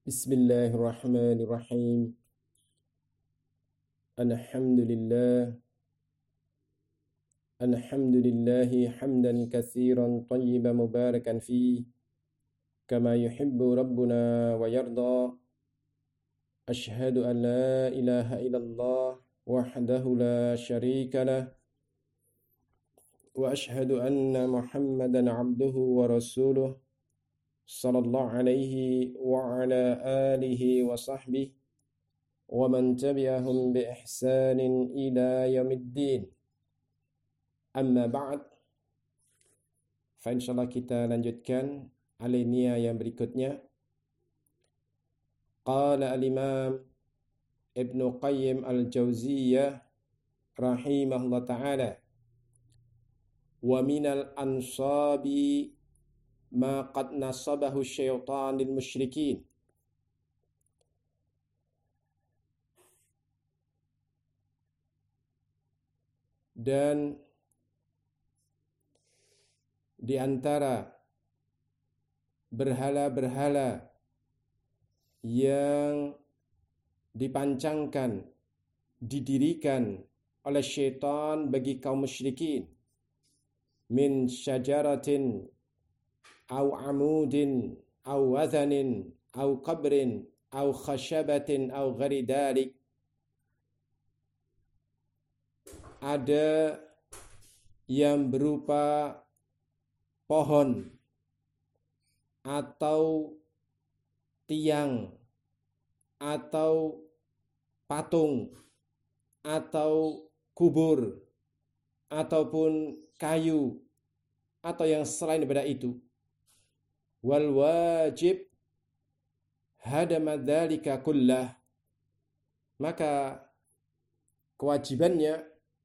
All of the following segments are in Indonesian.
Bismillahirrahmanirrahim. Alhamdulillah. Alhamdulillahi hamdan katsiran tayyiban mubarakan fi kama yuhibbu rabbuna wa yarda. Ashhadu an la ilaha illallah wahdahu la syarika lah wa ashhadu anna Muhammadan abduhu wa rasuluh sallallahu alaihi wa ala alihi wa sahbihi wa man tabi'ahum bi ihsanin ila yaumiddin. Amma ba'd. Fa insyaallah kita lanjutkan alinea yang berikutnya. Qala al-Imam Ibnu Qayyim al-Jauziyah rahimahullah ta'ala, wa minal ansabi ma qad nasabahu syaitan lil musyrikin. Dan di antara berhala-berhala yang dipancangkan, didirikan oleh syaitan bagi kaum musyrikin, min syajaratin au amudin au wathanin au qabrin au khashabatin au ghairi dalik. Ada yang berupa pohon atau tiang atau patung atau kubur ataupun kayu atau yang selain daripada itu. Wal wajib hadama dzalika kullah, maka kewajibannya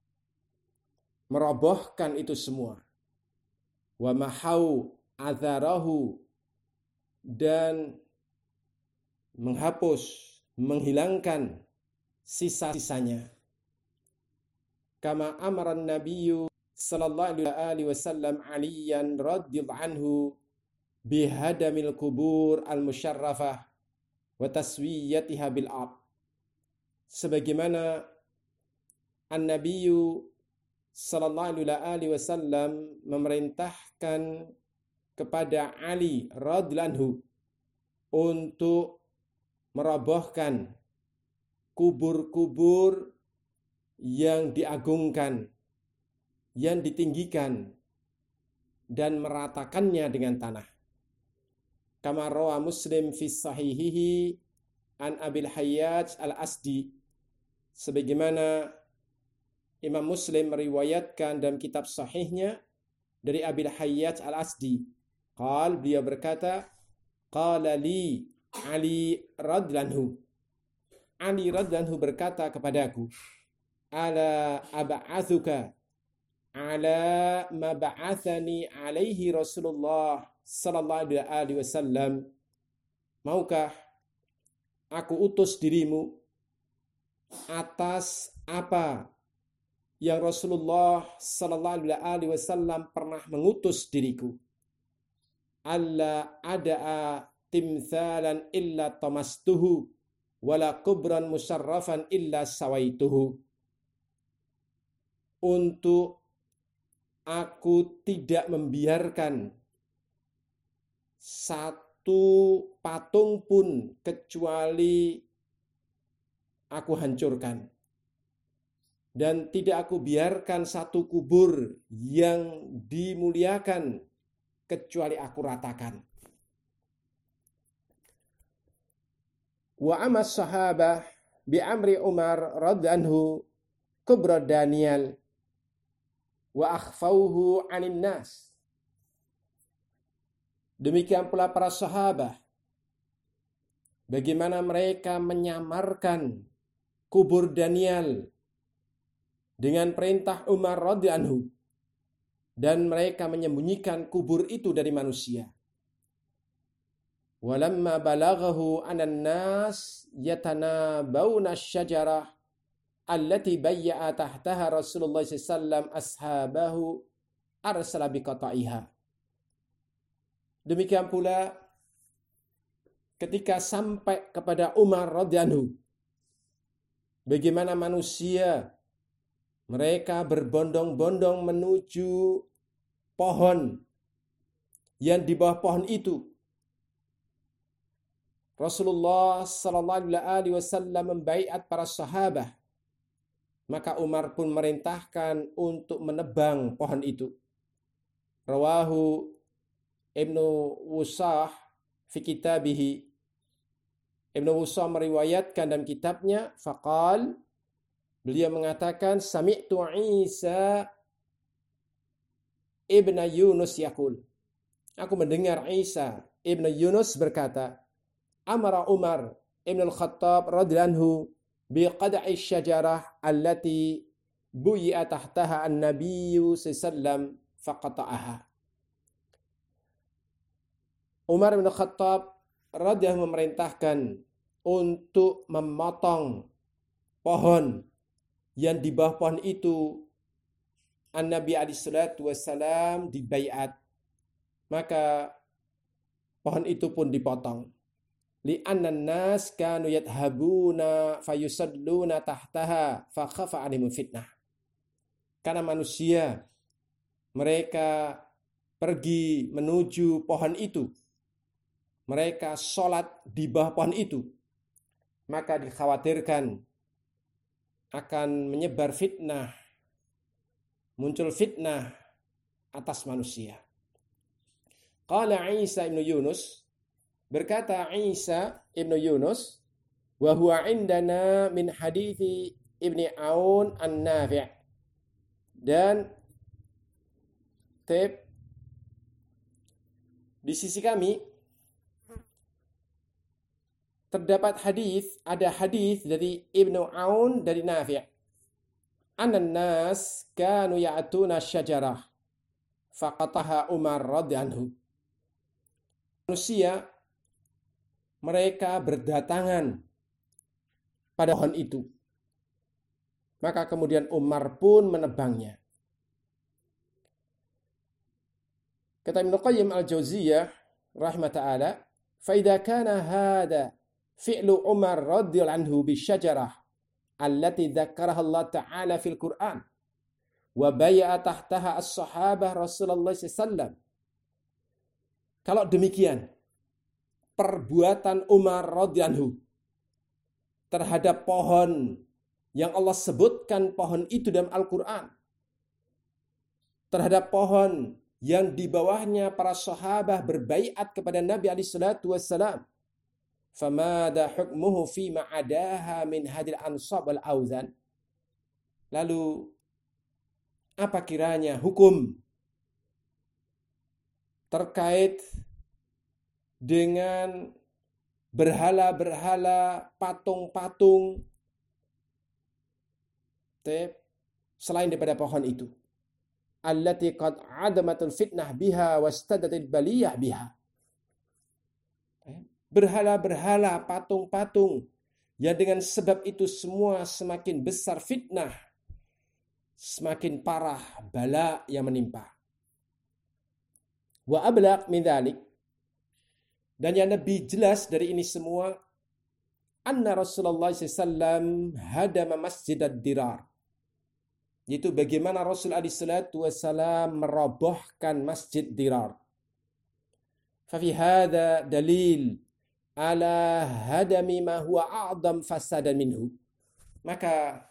merobohkan itu semua. Wa mahau atharahu, dan menghapus, menghilangkan sisa-sisanya. Kama amaran nabiyyu sallallahu alaihi wasallam aliyan radhiyallahu anhu bihadamil kubur al-musyarrafah wa taswiyatiha bil ard. Sebagaimana an-nabiyyu sallallahu alaihi wasallam memerintahkan kepada Ali radhiyallahu anhu untuk merobohkan kubur-kubur yang diagungkan, yang ditinggikan, dan meratakannya dengan tanah. Kama rawa Muslim fi sahihihi an Abil Hayyaj al-Asdi, sebagaimana Imam Muslim meriwayatkan dalam kitab sahihnya dari Abil Hayyaj al-Asdi. Beliau berkata, qala li Ali radhiyallahu anhu. Ali radhiyallahu anhu berkata kepadaku, ala ab'athuka ala ma ba'athani alaihi Rasulullah sallallahu alaihi wasallam. Maukah aku utus dirimu atas apa yang Rasulullah sallallahu alaihi wasallam pernah mengutus diriku? Alla ada'a timthalan illa tamastuhu wala kubran musyarrafan illa sawaituhu. Untuk aku tidak membiarkan satu patung pun kecuali aku hancurkan, dan tidak aku biarkan satu kubur yang dimuliakan kecuali aku ratakan. Wa amas sahabah bi amri Umar radhiyallahu anhu kubra Daniel wa akhfauhu anin nas. Demikian pula para sahabat, bagaimana mereka menyamarkan kubur Daniel dengan perintah Umar radhiyallahu anhu, dan mereka menyembunyikan kubur itu dari manusia. Walamma balaghahu anan nas yatanabawna asy-syajarah allati bayya'a tahtaha Rasulullah sallallahu alaihi wasallam ashabahu arsala biqata'iha. Demikian pula ketika sampai kepada Umar radhiyallahu anhu, bagaimana manusia mereka berbondong-bondong menuju pohon yang di bawah pohon itu Rasulullah sallallahu alaihi wasallam membaiat para sahabat. Maka Umar pun merintahkan untuk menebang pohon itu. Rawahu Ibnu Wusah fi kitabihi. Ibnu Wusah meriwayatkan dalam kitabnya, faqal, beliau mengatakan, sami'tu Isa ibn Yunus yaqul. Aku mendengar Isa ibn Yunus berkata, amara Umar ibn al-Khattab radhiyallahu anhu biqad'i syajarah allati buyi'a tahtaha an-nabiyyu sallallahu faqata'aha. Umar bin Khattab radhiyallahu memerintahkan untuk memotong pohon yang di bawah pohon itu An-Nabi alaihi salatu wassalam dibaiat. Maka pohon itu pun dipotong. Li'anna an-nas kanu yadhhabuna fayusalluna tahtaha fa khafa 'alaihim fitnah. Karena manusia mereka pergi menuju pohon itu. Mereka sholat di bawah pohon itu. Maka dikhawatirkan akan menyebar fitnah. Muncul fitnah atas manusia. Qala Isa ibn Yunus, berkata Isa ibn Yunus, wa huwa indana min hadithi Ibni Aun an-Nafi'. Dan di sisi kami terdapat ada hadis dari Ibnu Aun dari Nafi'. Anan nas kanu ya'tuna syajarah faqataha Umar radhiyallahu anhu. Manusia mereka berdatangan pada pohon itu. Maka kemudian Umar pun menebangnya. Kata Ibnu Qayyim al-Jauziyah rahimah ta'ala, fa idza kana hada fi'lu Umar radhiyallahu anhu bisyajarah allati dzakaraha Allah ta'ala fil Qur'an wa bai'a tahtaha as-sahabah Rasulullah sallallahu alaihi wasallam. Kalau demikian, perbuatan Umar radhiyallahu anhu terhadap pohon yang Allah sebutkan pohon itu dalam Al-Quran, terhadap pohon yang di bawahnya para sahabat berbaiat kepada Nabi alaihi salatu wassalam, famada hukmuhu fi ma'adaha min hadil ansab wal auzan. Lalu apa kiranya hukum terkait dengan berhala-berhala, patung-patung selain daripada pohon itu? Allati qad adamatul fitnah biha wastadatil baliyah biha. Berhala-berhala, patung-patung yang dengan sebab itu semua semakin besar fitnah, semakin parah bala yang menimpa. Wa ablaq min dzalik, dan yang lebih jelas dari ini semua, anna Rasulullah SAW hadama masjid ad-dirar, yaitu bagaimana Rasul alaihi salatu wassalam merobohkan masjid Dirar. Fa fi hadza dalil ala hadami ma huwa a'dham fasadan minhu. Maka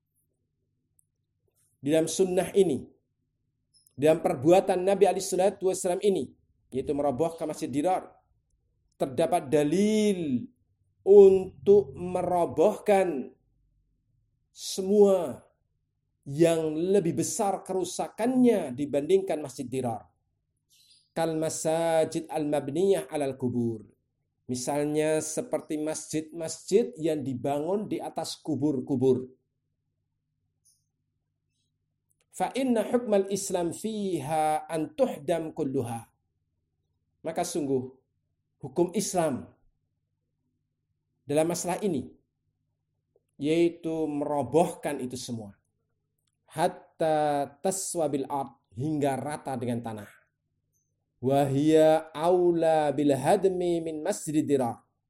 di dalam sunnah ini, dalam perbuatan Nabi alaihi salatu wassalam ini, yaitu merobohkan masjid Dirar, terdapat dalil untuk merobohkan semua yang lebih besar kerusakannya dibandingkan Masjid Dirar. Kal masajid al-mabniyah alal kubur. Misalnya seperti masjid-masjid yang dibangun di atas kubur-kubur. Fa inna hukmal Islam fiha an tuhdam kulluha. Maka sungguh hukum Islam dalam masalah ini yaitu merobohkan itu semua. Hatta taswabil ard, hingga rata dengan tanah. Wahia aula bil hadmi min masjid Dirar,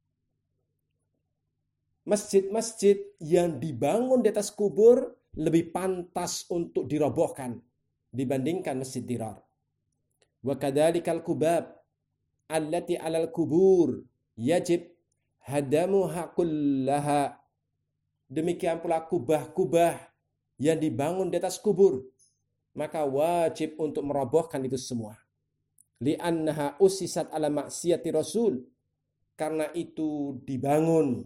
masjid-masjid yang dibangun di atas kubur lebih pantas untuk dirobohkan dibandingkan Masjid Dirar. Wa kadzalikal kubab allati 'alal kubur yajib hadamuha kullaha. Demikian pula kubah-kubah yang dibangun di atas kubur, maka wajib untuk merobohkan itu semua. Li'annaha usisat ala maksiyati Rasul, karena itu dibangun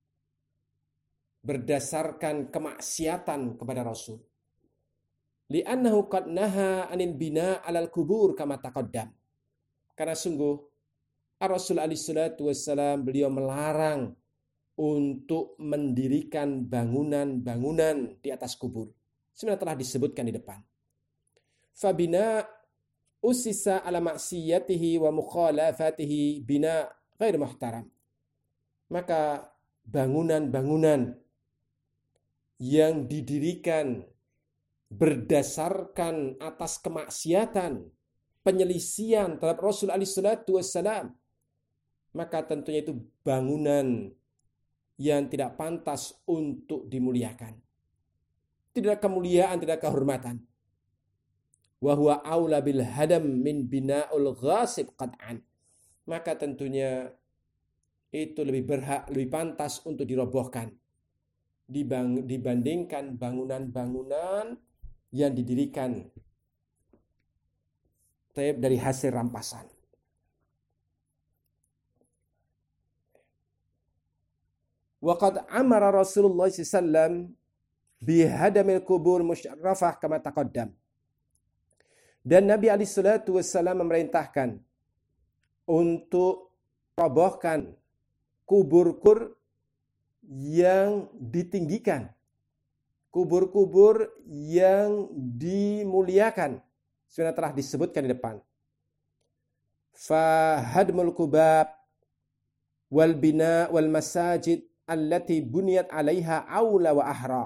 berdasarkan kemaksiatan kepada Rasul. Li'annahu qad naha 'anil bina 'alal kubur kama taqaddam. Karena sungguh Rasul alaihi salatu wassalam beliau melarang untuk mendirikan bangunan-bangunan di atas kubur. Sebenarnya telah disebutkan di depan. Fabina usisa ala maksiyatihi wa mukhalafatihi bina ghair muhtaram. Maka bangunan-bangunan yang didirikan berdasarkan atas kemaksiatan, penyelisihan terhadap Rasul alaihi salatu wassalam, maka tentunya itu bangunan yang tidak pantas untuk dimuliakan. Tidak kemuliaan, tidak kehormatan. Wa huwa aula bil hadam min bina'ul ghasib qat'an. Maka tentunya itu lebih berhak, lebih pantas untuk dirobohkan dibandingkan bangunan-bangunan yang didirikan dari hasil rampasan. Waqad amara Rasulullah SAW bihadamil kubur musyarrafah kama taqaddam. Dan Nabi SAW memerintahkan untuk robohkan kubur-kubur yang ditinggikan, kubur-kubur yang dimuliakan. Sudah telah disebutkan di depan. Fahadmul kubab wal bina wal masajid allati buniyat 'alaiha aula wa ahra.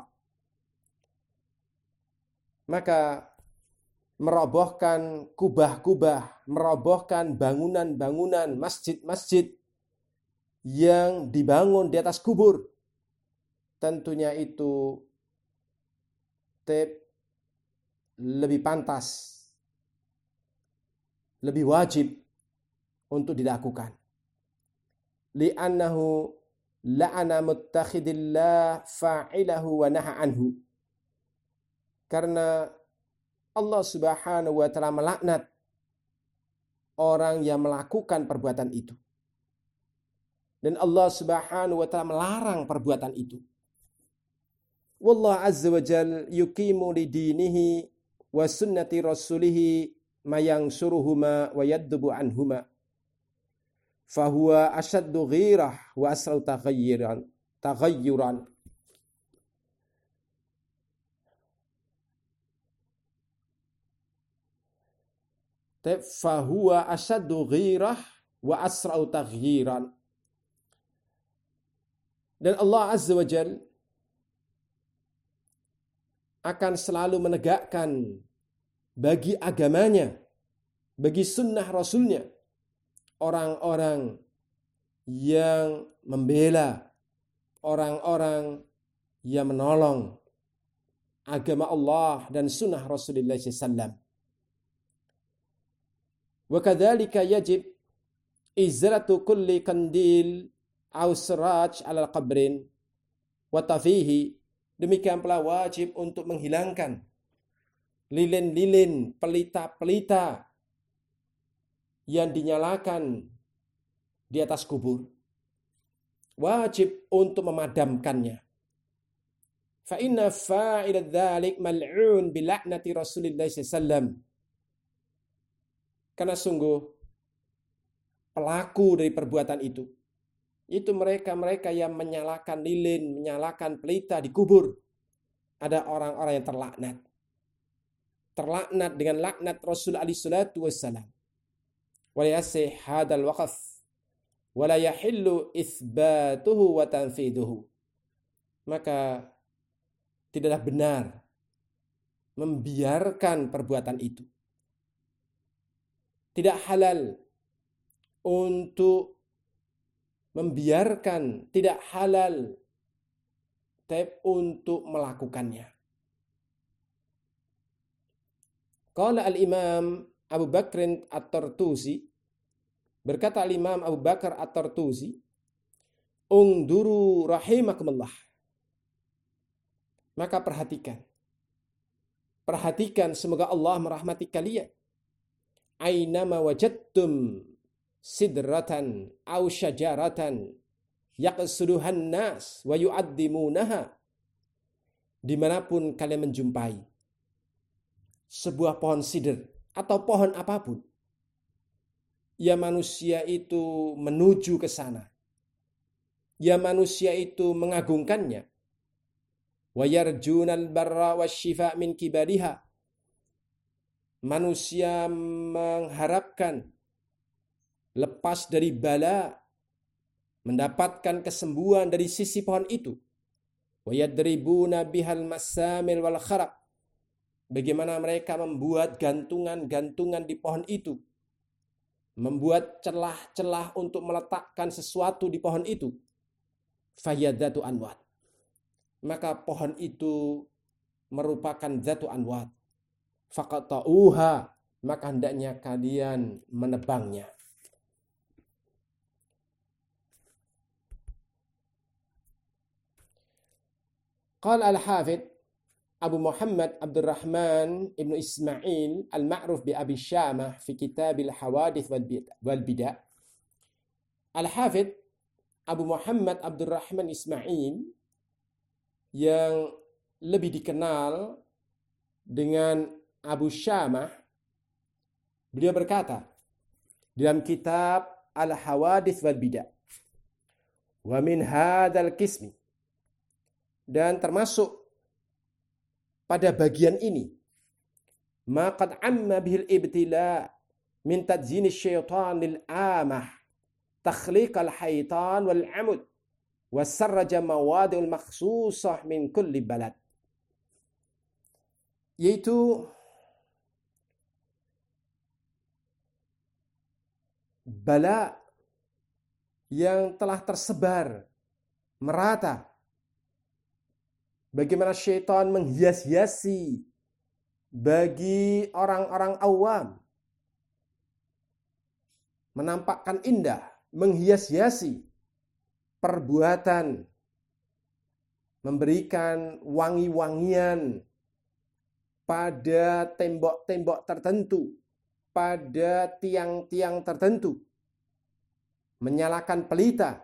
Maka merobohkan kubah-kubah, merobohkan bangunan-bangunan, masjid-masjid yang dibangun di atas kubur, tentunya itu lebih pantas, lebih wajib untuk dilakukan. Li'annahu la'ana muttakhidillah fa'ilahu wa naha anhu. Karena Allah Subhanahu wa ta'ala melaknat orang yang melakukan perbuatan itu. Dan Allah Subhanahu wa ta'ala melarang perbuatan itu. Wallahu azza wa jal yuqimu li dinihi wa sunnati rasulihi ma yansuruhuma wa yaddubu anhuma. Fahuwa asyaddu ghirah wa asrau taghayyuran. Fahuwa asyaddu ghirah wa asrau taghyiran. Dan Allah Azza wa Jal akan selalu menegakkan bagi agamanya, bagi sunnah Rasulnya, orang-orang yang membela, orang-orang yang menolong agama Allah dan sunnah Rasulullah SAW. Wa kadzalika yajib izratu kulli kandil aw siraj 'ala qabrin wa tafihi. Demikian pula wajib untuk menghilangkan lilin-lilin, pelita-pelita yang dinyalakan di atas kubur. Wajib untuk memadamkannya. Fa inna fa'ila dzalik mal'un bi la'nati Rasulillah sallallahu. Karena sungguh pelaku dari perbuatan itu mereka-mereka yang menyalakan lilin, menyalakan pelita di kubur. Ada orang-orang yang terlaknat. Terlaknat dengan laknat Rasul alaihi salatu wassalam. Wa yasih hadal waqf wa la yahillu itsbatuhu wa tanfiduhu. Maka tidaklah benar membiarkan perbuatan itu. Tidak halal untuk membiarkan, tidak halal untuk melakukannya. Qala al-Imam Abu Bakr At-Tartusi, berkata al-Imam Abu Bakar At-Tartusi, ungduru rahimakumullah. Maka perhatikan semoga Allah merahmati kalian. Ainama wajadtum sidratan aw syajaratan yaqsuduhan nas wa yu'addimunaha. Dimanapun kalian menjumpai sebuah pohon sidr atau pohon apapun, ya manusia itu menuju ke sana. Ya manusia itu mengagungkannya. Wa yarjunal barra wasyifa min kibariha. Manusia mengharapkan lepas dari bala, mendapatkan kesembuhan dari sisi pohon itu. Wa yadribuna bihal masamil wal kharaq. Bagaimana mereka membuat gantungan-gantungan di pohon itu. Membuat celah-celah untuk meletakkan sesuatu di pohon itu. Fayyadatu anwat. Maka pohon itu merupakan zatu anwat. Faqata'uha, maka hendaknya kalian menebangnya. Qala al-Hafidh Abu Muhammad Abdurrahman Ibnu Ismail al-Ma'ruf bi Abi Syamah fi Kitabil Hawadits wal Bid'ah. Al-Hafidh Abu Muhammad Abdurrahman Ismail yang lebih dikenal dengan Abu Syamah, beliau berkata dalam kitab Al-Hawadits wal Bid'ah, wa min hadzal qismi, dan termasuk pada bagian ini, ma qad amma bihil ibtila min tadzyin asy-syaitanil amah takhliqal haitan wal amud wasarraja mawadi'ul makhsusah min kulli balad. Yaitu bala yang telah tersebar merata. Bagaimana syaitan menghias-hiasi bagi orang-orang awam, menampakkan indah, menghias-hiasi perbuatan, memberikan wangi-wangian pada tembok-tembok tertentu, pada tiang-tiang tertentu, menyalakan pelita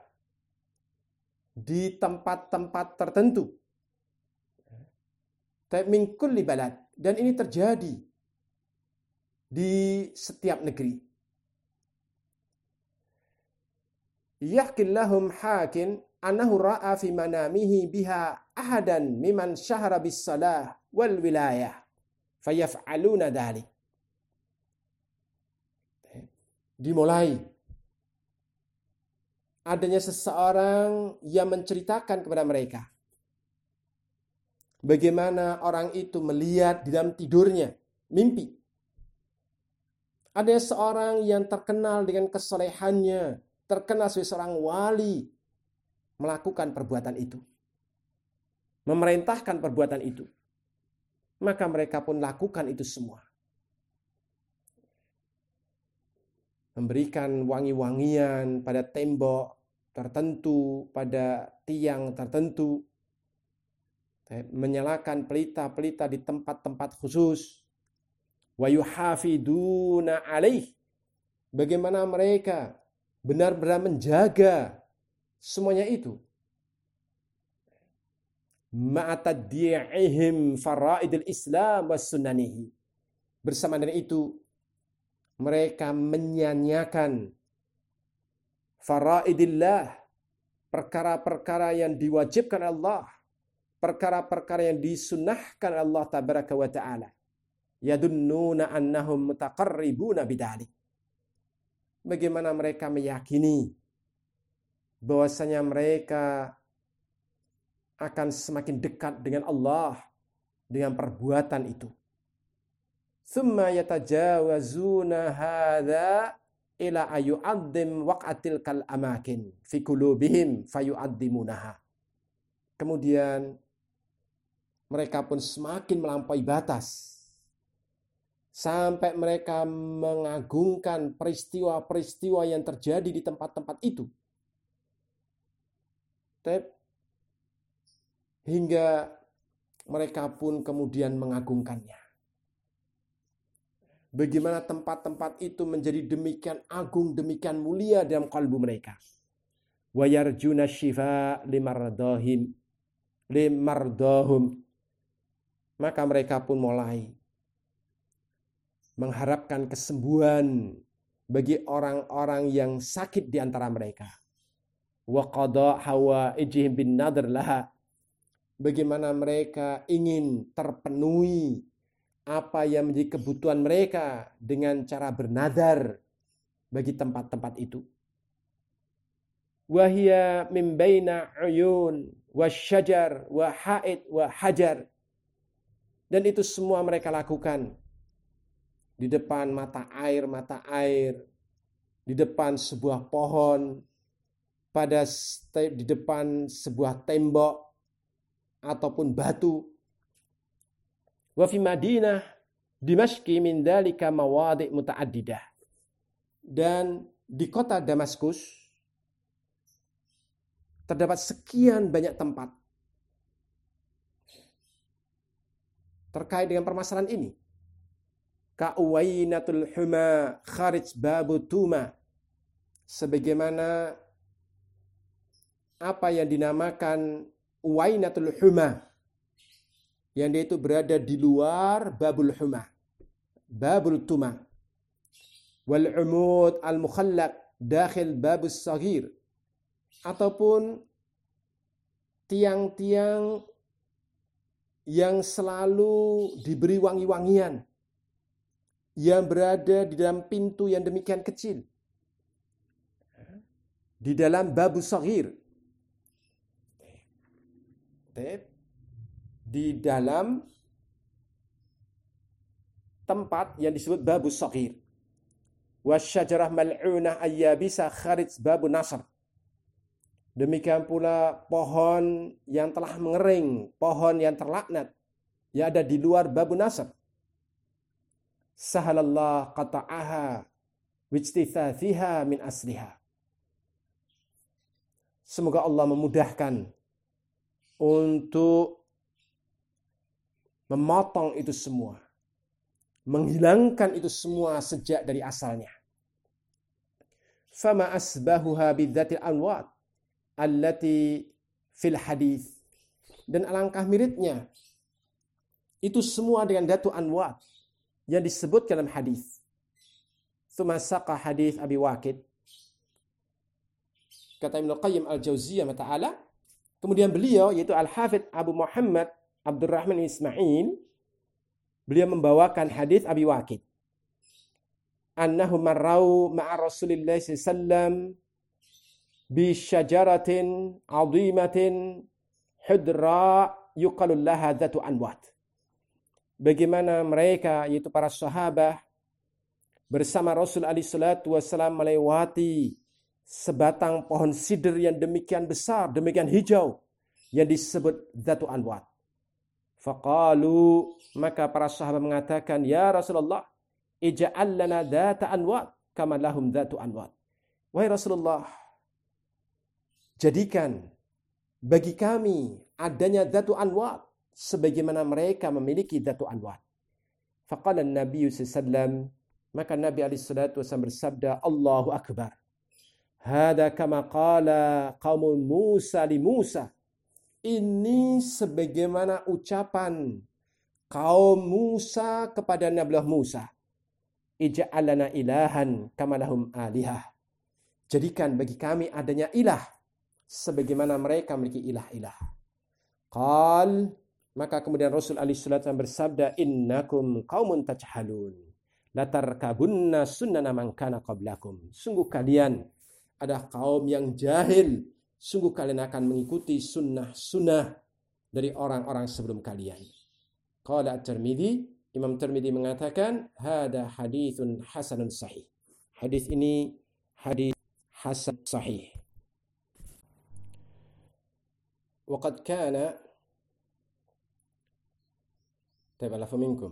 di tempat-tempat tertentu. Min kulli balad, dan ini terjadi di setiap negeri. Yahkillahum hakin annahu ra'a fi manamihi biha ahadan miman syahara bis salah wal wilayah fayaf'aluna dhalik. Dimulai adanya seseorang yang menceritakan kepada mereka bagaimana orang itu melihat di dalam tidurnya, mimpi. Ada seorang yang terkenal dengan kesolehannya, terkenal sebagai seorang wali, melakukan perbuatan itu. Memerintahkan perbuatan itu. Maka mereka pun lakukan itu semua. Memberikan wangi-wangian pada tembok tertentu, pada tiang tertentu. Menyalakan pelita-pelita di tempat-tempat khusus. Wa yuhafiduna alaih. Bagaimana mereka benar-benar menjaga semuanya itu. Ma'ataddi'ihim faraidil Islam was sunanihi. Bersama dengan itu, mereka menyanyiakan faraidillah, perkara-perkara yang diwajibkan Allah, perkara-perkara yang disunnahkan Allah tabaraka wa ta'ala. Yadunnuna annahum mutaqarribuna bidalik. Bagaimana mereka meyakini bahwasanya mereka akan semakin dekat dengan Allah dengan perbuatan itu. Thumma yatajawazuna hadza ila ayu'addim waq'atil kal amakin fi qulubihim fayu'addimunaha. Kemudian mereka pun semakin melampaui batas. Sampai mereka mengagungkan peristiwa-peristiwa yang terjadi di tempat-tempat itu. Hingga mereka pun kemudian mengagungkannya. Bagaimana tempat-tempat itu menjadi demikian agung, demikian mulia dalam kalbu mereka. Wa yarjuna syifa limardahum. Maka mereka pun mulai mengharapkan kesembuhan bagi orang-orang yang sakit di antara mereka. Wa qada hawaijihim bin nadr laha. Bagaimana mereka ingin terpenuhi apa yang menjadi kebutuhan mereka dengan cara bernadar bagi tempat-tempat itu. Wa hiya min baina uyun wasyajar wa haid wa hajar. Dan itu semua mereka lakukan di depan mata air, di depan sebuah pohon, di depan sebuah tembok ataupun batu. Wa fi Madinah Dimashqi min dalika mawadi' muta'addidah. Dan di kota Damaskus terdapat sekian banyak tempat terkait dengan permasalahan ini. Ka'uwainatul huma kharij babu tuma. Sebagaimana apa yang dinamakan Uwainatul huma, yang dia itu berada di luar babul huma, babul tuma. Wal umud al mukhallaq dakhil babus saghir. Ataupun tiang-tiang yang selalu diberi wangi-wangian, yang berada di dalam pintu yang demikian kecil, di dalam babu saghir, di dalam tempat yang disebut babu saghir. Wasyajarah mal'unah ayyabisa kharij babu nasr. Demikian pula pohon yang telah mengering, pohon yang terlaknat yang ada di luar babu nasr. Sahalallah qata'aha wijtithathiha min asliha. Semoga Allah memudahkan untuk memotong itu semua, menghilangkan itu semua sejak dari asalnya. Fama asbahuha bidzatil anwat allati fil hadis. Dan alangkah miripnya itu semua dengan datu anwat yang disebut dalam hadis. Tsumma saqa hadis Abi Waqid. Kata Ibnu Qayyim Al-Jauziyah ta'ala, kemudian beliau yaitu Al-Hafidz Abu Muhammad Abdurrahman Ismail, beliau membawakan hadis Abi Waqid. Annahu marrau ma'a Rasulillah sallallahu alaihi wasallam bi syajaratin 'azimatin hudra yuqalu laha dzatu anwat. Bagaimana mereka yaitu para sahabat bersama Rasul alaihi salatu wasallam melewati sebatang pohon sidr yang demikian besar, demikian hijau yang disebut dzatu anwat. Faqalu, maka para sahabat mengatakan, ya Rasulullah, ij'al lana dzata anwat kama lahum dzatu anwat. Wahai Rasulullah, jadikan bagi kami adanya dzatu anwat sebagaimana mereka memiliki dzatu anwat. Faqala an-nabiy sallallahu alaihi wasallam, maka Nabi alaihi salatu wasallam bersabda, Allahu akbar. Hada kama qala qaum Musa li Musa. Ini sebagaimana ucapan kaum Musa kepada Nabi Musa. Ij'al lana ilahan kama lahum alihah. Jadikan bagi kami adanya ilah sebagaimana mereka memiliki ilah-ilah. Qal, maka kemudian Rasul alaihi salatu bersabda, innakum qaumun tajhalun latarkabunna sunnana man kana qablakum. Sungguh kalian adalah kaum yang jahil, sungguh kalian akan mengikuti sunnah-sunnah dari orang-orang sebelum kalian. Qala At-Tirmidzi, Imam Tirmidzi mengatakan, hada haditsun hasanun sahih. Hadis ini hadis hasan sahih. وقد كان تبلغ منكم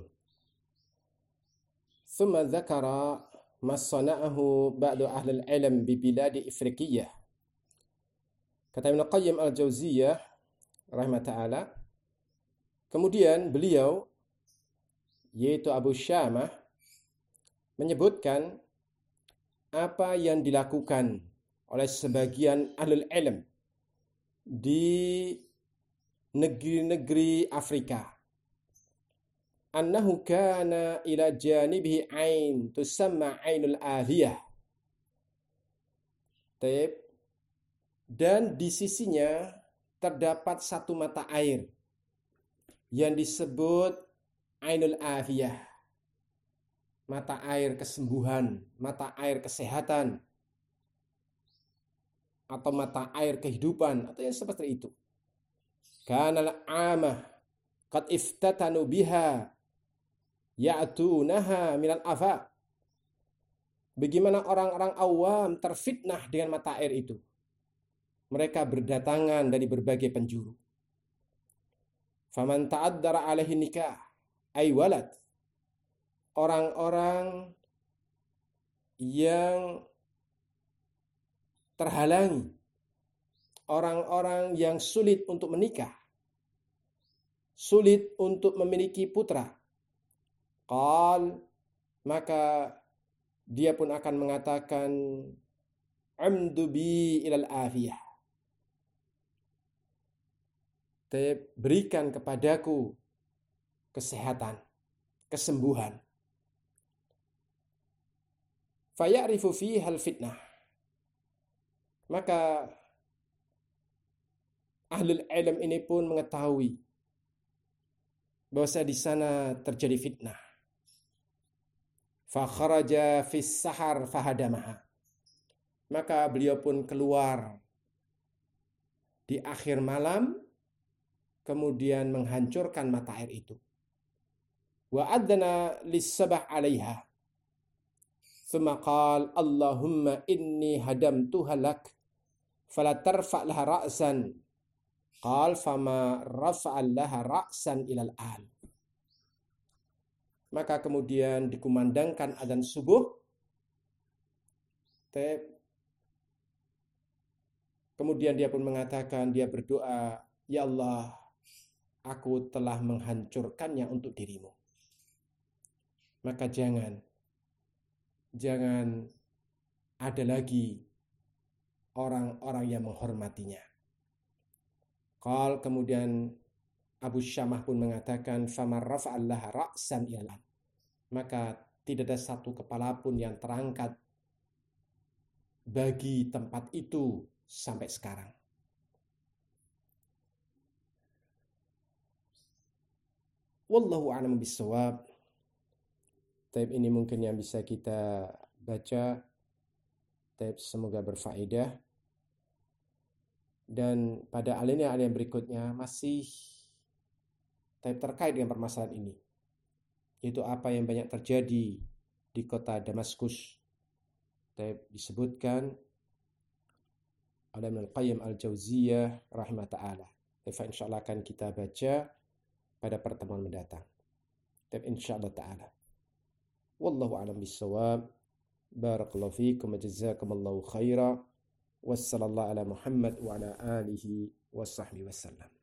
ثم ذكر ما صنعه بعض أهل العلم ببلاد إفريقية. Kata Ibnu Qayyim al-Jauziyah rahimah ta'ala, kemudian beliau, yaitu Abu Syamah, menyebutkan apa yang dilakukan oleh sebagian ahlul ilm di negeri-negeri Afrika. Annahu kana ila janibihi ain tusamma ainul ahiyah. Dan di sisinya terdapat satu mata air yang disebut ainul ahiyah. Mata air kesembuhan, mata air kesehatan, atau mata air kehidupan, atau yang seperti itu. Kana al-amah qad iftatanu biha ya'tunaha minal afaq. Bagaimana orang-orang awam terfitnah dengan mata air itu. Mereka berdatangan dari berbagai penjuru. Faman ta'addara alaihi nikah ay walad. Orang-orang yang terhalangi, orang-orang yang sulit untuk menikah, sulit untuk memiliki putra, maka dia pun akan mengatakan amdu bi ilal afiyah. Berikan kepadaku kesehatan, kesembuhan. Faya'rifu fihal fitnah. Maka ahlul ilm ini pun mengetahui bahwa di sana terjadi fitnah. Fa kharaja fis sahar fahadamaha. Maka beliau pun keluar di akhir malam, kemudian menghancurkan mata air itu. Wa adzana lis-sabah 'alaiha. Tsumma qala Allahumma inni hadamtuha lak fala tarfa' laha ra'san. Qal fama rafa'a laha ra'san ilal an. Maka kemudian dikumandangkan adzan subuh. Kemudian dia pun mengatakan, dia berdoa, ya Allah, aku telah menghancurkannya untuk dirimu. Maka jangan ada lagi orang-orang yang menghormatinya. Kemudian Abu Syamah pun mengatakan, famar rafa'allaha ra'san ilan. Maka tidak ada satu kepala pun yang terangkat bagi tempat itu sampai sekarang. Wallahu a'lam bishawab. Taib ini mungkin yang bisa kita baca. Taib semoga berfaedah. Dan pada alinea berikutnya masih taib terkait dengan permasalahan ini. Yaitu apa yang banyak terjadi di kota Damaskus. Taib disebutkan oleh Ibnu Qayyim al-Jauziyah rahimah ta'ala. Insyaallah akan kita baca pada pertemuan mendatang. Tapi insyaallah ta'ala. Wallahu a'lam bissawab. Barakallahu fiikum wa jazakumullahu khaira. Wassallallahu ala Muhammad wa ala alihi wa sahbihi wasallam.